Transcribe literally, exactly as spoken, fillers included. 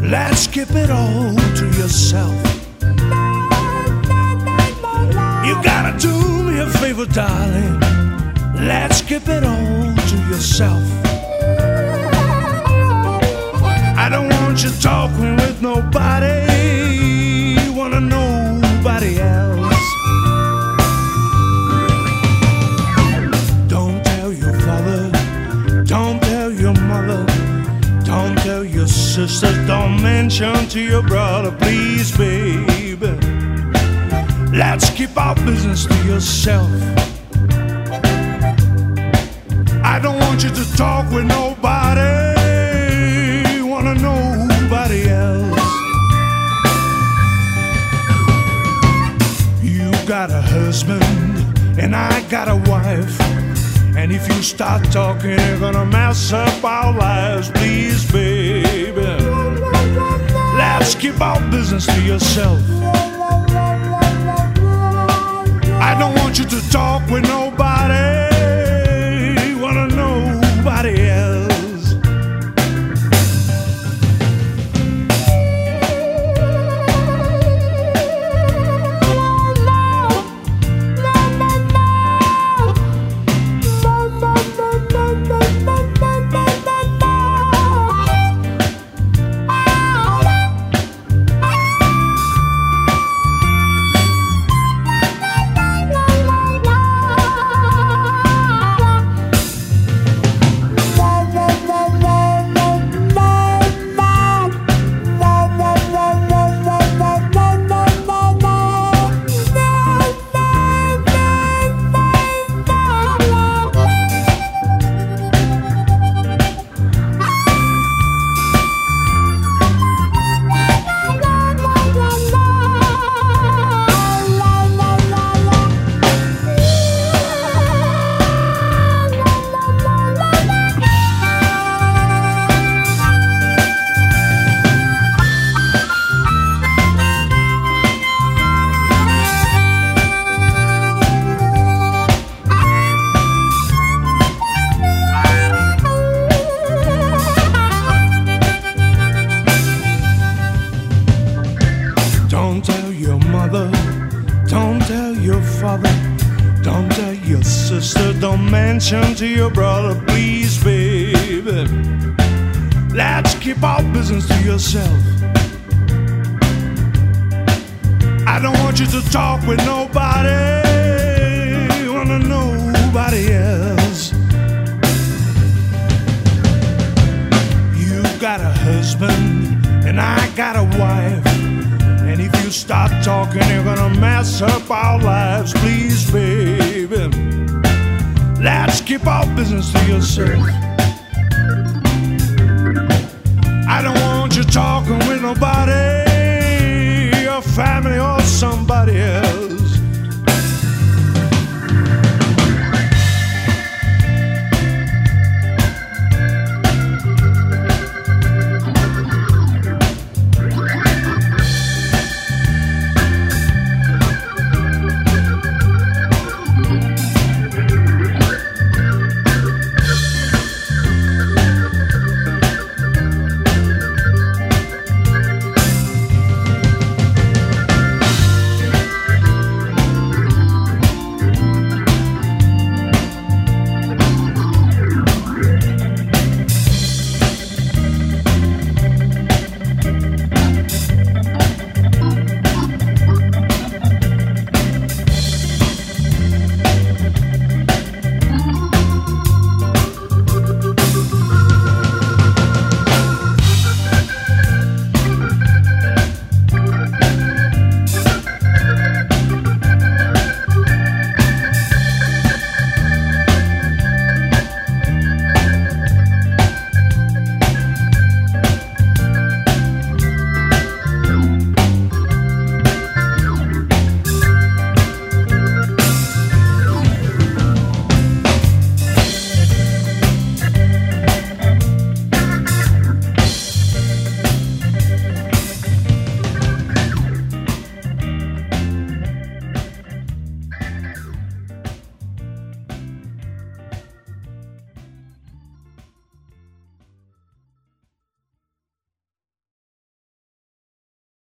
Let's keep it all to yourself. You gotta do me a favor, darling. Let's keep it all to yourself. I don't want you talking with nobody. Wanna nobody else. Don't tell your father. Don't tell your mother. Don't tell your sister. Don't mention to your brother, please, baby. Let's keep our business to yourself. I don't want you to talk with nobody. Wanna nobody else. You got a husband and I got a wife. And if you start talking, you're gonna mess up our lives. Please, baby, let's keep our business to yourself. I don't want you to talk with nobody. Wanna nobody else. Don't tell your mother, don't tell your father, don't tell your sister, don't mention to your brother, please, baby. Let's keep our business to yourself. I don't want you to talk with nobody. Wanna nobody else. You got a husband and I got a wife. And if you stop talking, you're gonna mess up our lives. Please, baby, let's keep our business to yourself. I don't want you talking with nobody.